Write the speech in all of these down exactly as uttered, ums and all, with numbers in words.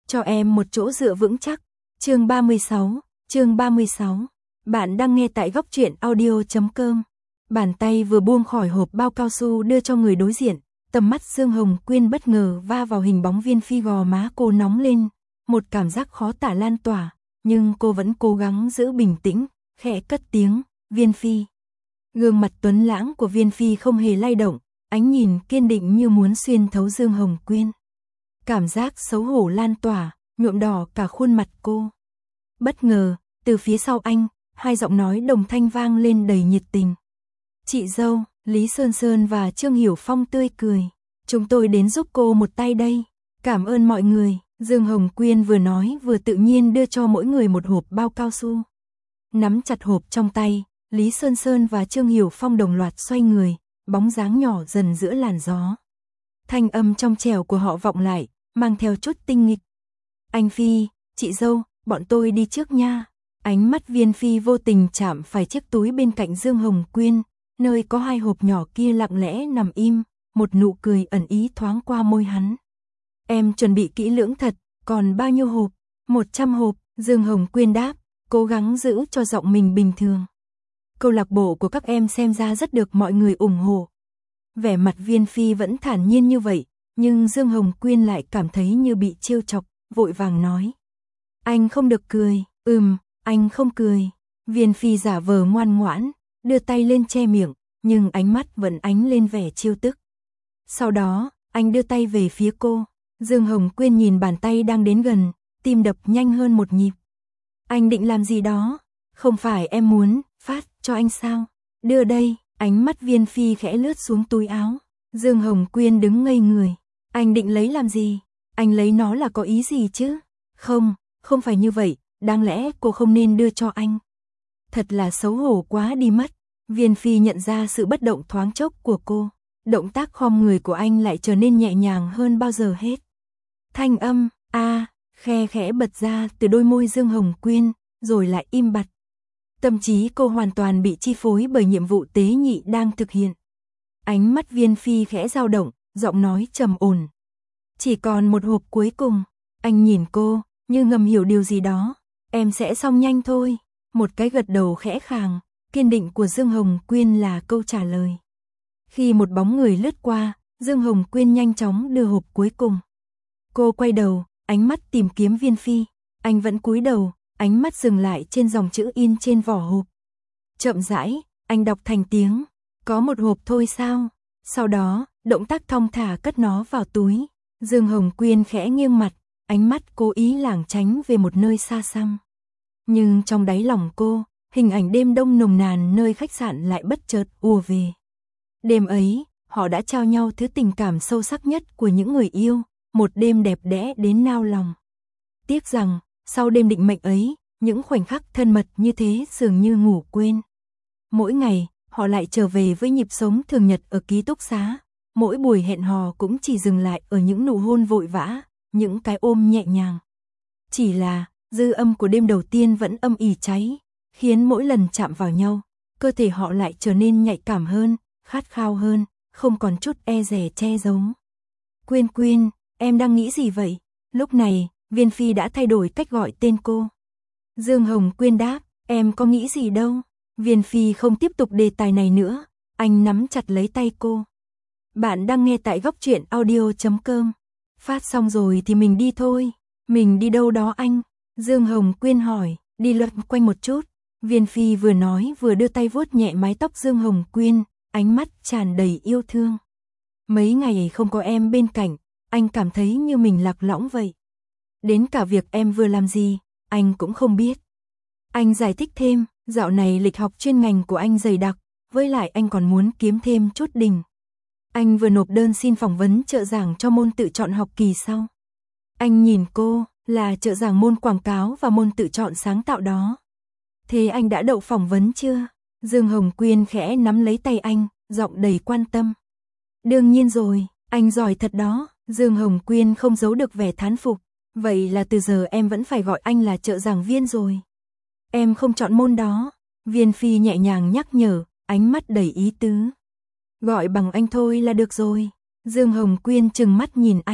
cho em một chỗ dựa vững chắc. Chương ba mươi sáu, chương ba mươi sáu. Bạn đang nghe tại góc truyện audio chấm com. Bàn tay vừa buông khỏi hộp bao cao su đưa cho người đối diện, tầm mắt Dương Hồng Quyên bất ngờ va vào hình bóng Viên Phi, gò má cô nóng lên, một cảm giác khó tả lan tỏa, nhưng cô vẫn cố gắng giữ bình tĩnh, khẽ cất tiếng, "Viên Phi." Gương mặt tuấn lãng của Viên Phi không hề lay động, ánh nhìn kiên định như muốn xuyên thấu Dương Hồng Quyên. Cảm giác xấu hổ lan tỏa, nhuộm đỏ cả khuôn mặt cô. Bất ngờ, từ phía sau anh, hai giọng nói đồng thanh vang lên đầy nhiệt tình. "Chị dâu." Lý Sơn Sơn và Trương Hiểu Phong tươi cười. "Chúng tôi đến giúp cô một tay đây. Cảm ơn mọi người." Dương Hồng Quyên vừa nói vừa tự nhiên đưa cho mỗi người một hộp bao cao su. Nắm chặt hộp trong tay, Lý Sơn Sơn và Trương Hiểu Phong đồng loạt xoay người, bóng dáng nhỏ dần giữa làn gió. Thanh âm trong trẻo của họ vọng lại, mang theo chút tinh nghịch. "Anh Phi, chị dâu, bọn tôi đi trước nha." Ánh mắt Viên Phi vô tình chạm phải chiếc túi bên cạnh Dương Hồng Quyên, nơi có hai hộp nhỏ kia lặng lẽ nằm im, một nụ cười ẩn ý thoáng qua môi hắn. "Em chuẩn bị kỹ lưỡng thật, còn bao nhiêu hộp?" "Một trăm hộp." Dương Hồng Quyên đáp, cố gắng giữ cho giọng mình bình thường. "Câu lạc bộ của các em xem ra rất được mọi người ủng hộ." Vẻ mặt Viên Phi vẫn thản nhiên như vậy, nhưng Dương Hồng Quyên lại cảm thấy như bị trêu chọc, vội vàng nói. "Anh không được cười." "Ừm, anh không cười." Viên Phi giả vờ ngoan ngoãn, đưa tay lên che miệng, nhưng ánh mắt vẫn ánh lên vẻ trêu tức. Sau đó, anh đưa tay về phía cô. Dương Hồng Quyên nhìn bàn tay đang đến gần, tim đập nhanh hơn một nhịp. "Anh định làm gì đó? Không phải em muốn phát cho anh sao? Đưa đây." Ánh mắt Viên Phi khẽ lướt xuống túi áo. Dương Hồng Quyên đứng ngây người. "Anh định lấy làm gì? Anh lấy nó là có ý gì chứ?" "Không, không phải như vậy, đáng lẽ cô không nên đưa cho anh." Thật là xấu hổ quá đi mất. Viên Phi nhận ra sự bất động thoáng chốc của cô. Động tác khom người của anh lại trở nên nhẹ nhàng hơn bao giờ hết. Thanh âm a khe khẽ bật ra từ đôi môi Dương Hồng Quyên, rồi lại im bặt. Tâm trí cô hoàn toàn bị chi phối bởi nhiệm vụ tế nhị đang thực hiện. Ánh mắt Viên Phi khẽ dao động, giọng nói trầm ổn. "Chỉ còn một hộp cuối cùng." Anh nhìn cô, như ngầm hiểu điều gì đó. "Em sẽ xong nhanh thôi." Một cái gật đầu khẽ khàng, kiên định của Dương Hồng Quyên là câu trả lời. Khi một bóng người lướt qua, Dương Hồng Quyên nhanh chóng đưa hộp cuối cùng. Cô quay đầu, ánh mắt tìm kiếm Viên Phi. Anh vẫn cúi đầu, ánh mắt dừng lại trên dòng chữ in trên vỏ hộp. Chậm rãi, anh đọc thành tiếng, "Có một hộp thôi sao?" Sau đó, động tác thong thả cất nó vào túi. Dương Hồng Quyên khẽ nghiêng mặt, ánh mắt cố ý lảng tránh về một nơi xa xăm. Nhưng trong đáy lòng cô, hình ảnh đêm đông nồng nàn nơi khách sạn lại bất chợt ùa về. Đêm ấy, họ đã trao nhau thứ tình cảm sâu sắc nhất của những người yêu, một đêm đẹp đẽ đến nao lòng. Tiếc rằng, sau đêm định mệnh ấy, những khoảnh khắc thân mật như thế dường như ngủ quên. Mỗi ngày, họ lại trở về với nhịp sống thường nhật ở ký túc xá. Mỗi buổi hẹn hò cũng chỉ dừng lại ở những nụ hôn vội vã, những cái ôm nhẹ nhàng. Chỉ là, dư âm của đêm đầu tiên vẫn âm ỉ cháy, khiến mỗi lần chạm vào nhau, cơ thể họ lại trở nên nhạy cảm hơn, khát khao hơn, không còn chút e dè che giấu. "Quyên Quyên, em đang nghĩ gì vậy?" Lúc này, Viên Phi đã thay đổi cách gọi tên cô. Dương Hồng Quyên đáp, "Em có nghĩ gì đâu." Viên Phi không tiếp tục đề tài này nữa, anh nắm chặt lấy tay cô. Bạn đang nghe tại góc truyện audio chấm com. "Phát xong rồi thì mình đi thôi." "Mình đi đâu đó anh?" Dương Hồng Quyên hỏi. "Đi lượn quanh một chút." Viên Phi vừa nói vừa đưa tay vuốt nhẹ mái tóc Dương Hồng Quyên, ánh mắt tràn đầy yêu thương. "Mấy ngày không có em bên cạnh, anh cảm thấy như mình lạc lõng vậy. Đến cả việc em vừa làm gì, anh cũng không biết." Anh giải thích thêm, dạo này lịch học chuyên ngành của anh dày đặc, với lại anh còn muốn kiếm thêm chút đỉnh. Anh vừa nộp đơn xin phỏng vấn trợ giảng cho môn tự chọn học kỳ sau. Anh nhìn cô, là trợ giảng môn quảng cáo và môn tự chọn sáng tạo đó. "Thế anh đã đậu phỏng vấn chưa?" Dương Hồng Quyên khẽ nắm lấy tay anh, giọng đầy quan tâm. "Đương nhiên rồi, anh giỏi thật đó." Dương Hồng Quyên không giấu được vẻ thán phục. "Vậy là từ giờ em vẫn phải gọi anh là trợ giảng viên rồi." "Em không chọn môn đó." Viên Phi nhẹ nhàng nhắc nhở, ánh mắt đầy ý tứ. "Gọi bằng anh thôi là được rồi." Dương Hồng Quyên trừng mắt nhìn anh.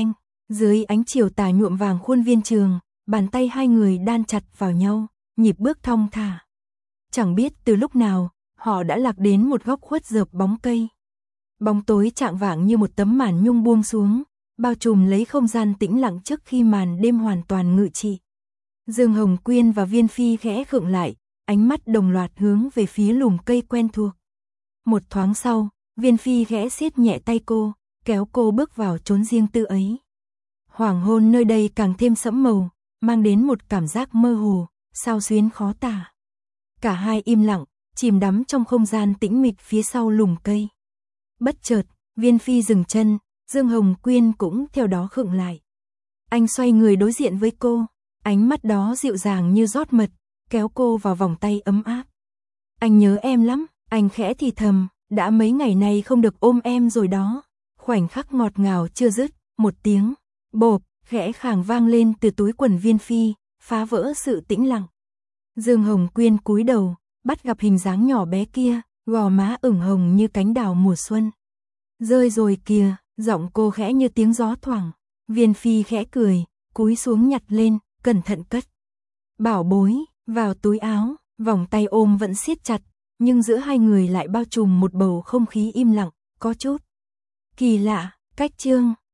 Dưới ánh chiều tà nhuộm vàng khuôn viên trường, bàn tay hai người đan chặt vào nhau, nhịp bước thong thả. Chẳng biết từ lúc nào, họ đã lạc đến một góc khuất dợp bóng cây. Bóng tối chạng vạng như một tấm màn nhung buông xuống, bao trùm lấy không gian tĩnh lặng trước khi màn đêm hoàn toàn ngự trị. Dương Hồng Quyên và Viên Phi khẽ khựng lại, ánh mắt đồng loạt hướng về phía lùm cây quen thuộc. Một thoáng sau, Viên Phi khẽ siết nhẹ tay cô, kéo cô bước vào chốn riêng tư ấy. Hoàng hôn nơi đây càng thêm sẫm màu, mang đến một cảm giác mơ hồ, xao xuyến khó tả. Cả hai im lặng, chìm đắm trong không gian tĩnh mịch phía sau lùm cây. Bất chợt, Viên Phi dừng chân, Dương Hồng Quyên cũng theo đó khựng lại. Anh xoay người đối diện với cô, ánh mắt đó dịu dàng như rót mật, kéo cô vào vòng tay ấm áp. Anh nhớ em lắm, anh khẽ thì thầm, đã mấy ngày nay không được ôm em rồi đó. Khoảnh khắc ngọt ngào chưa dứt, một tiếng bộp khẽ khàng vang lên từ túi quần Viên Phi, phá vỡ sự tĩnh lặng. Dương Hồng Quyên cúi đầu, bắt gặp hình dáng nhỏ bé kia, gò má ửng hồng như cánh đào mùa xuân. Rơi rồi kìa, giọng cô khẽ như tiếng gió thoảng. Viên Phi khẽ cười, cúi xuống nhặt lên, cẩn thận cất. Bảo bối, vào túi áo, vòng tay ôm vẫn siết chặt, nhưng giữa hai người lại bao trùm một bầu không khí im lặng, có chút kỳ lạ. Cách chương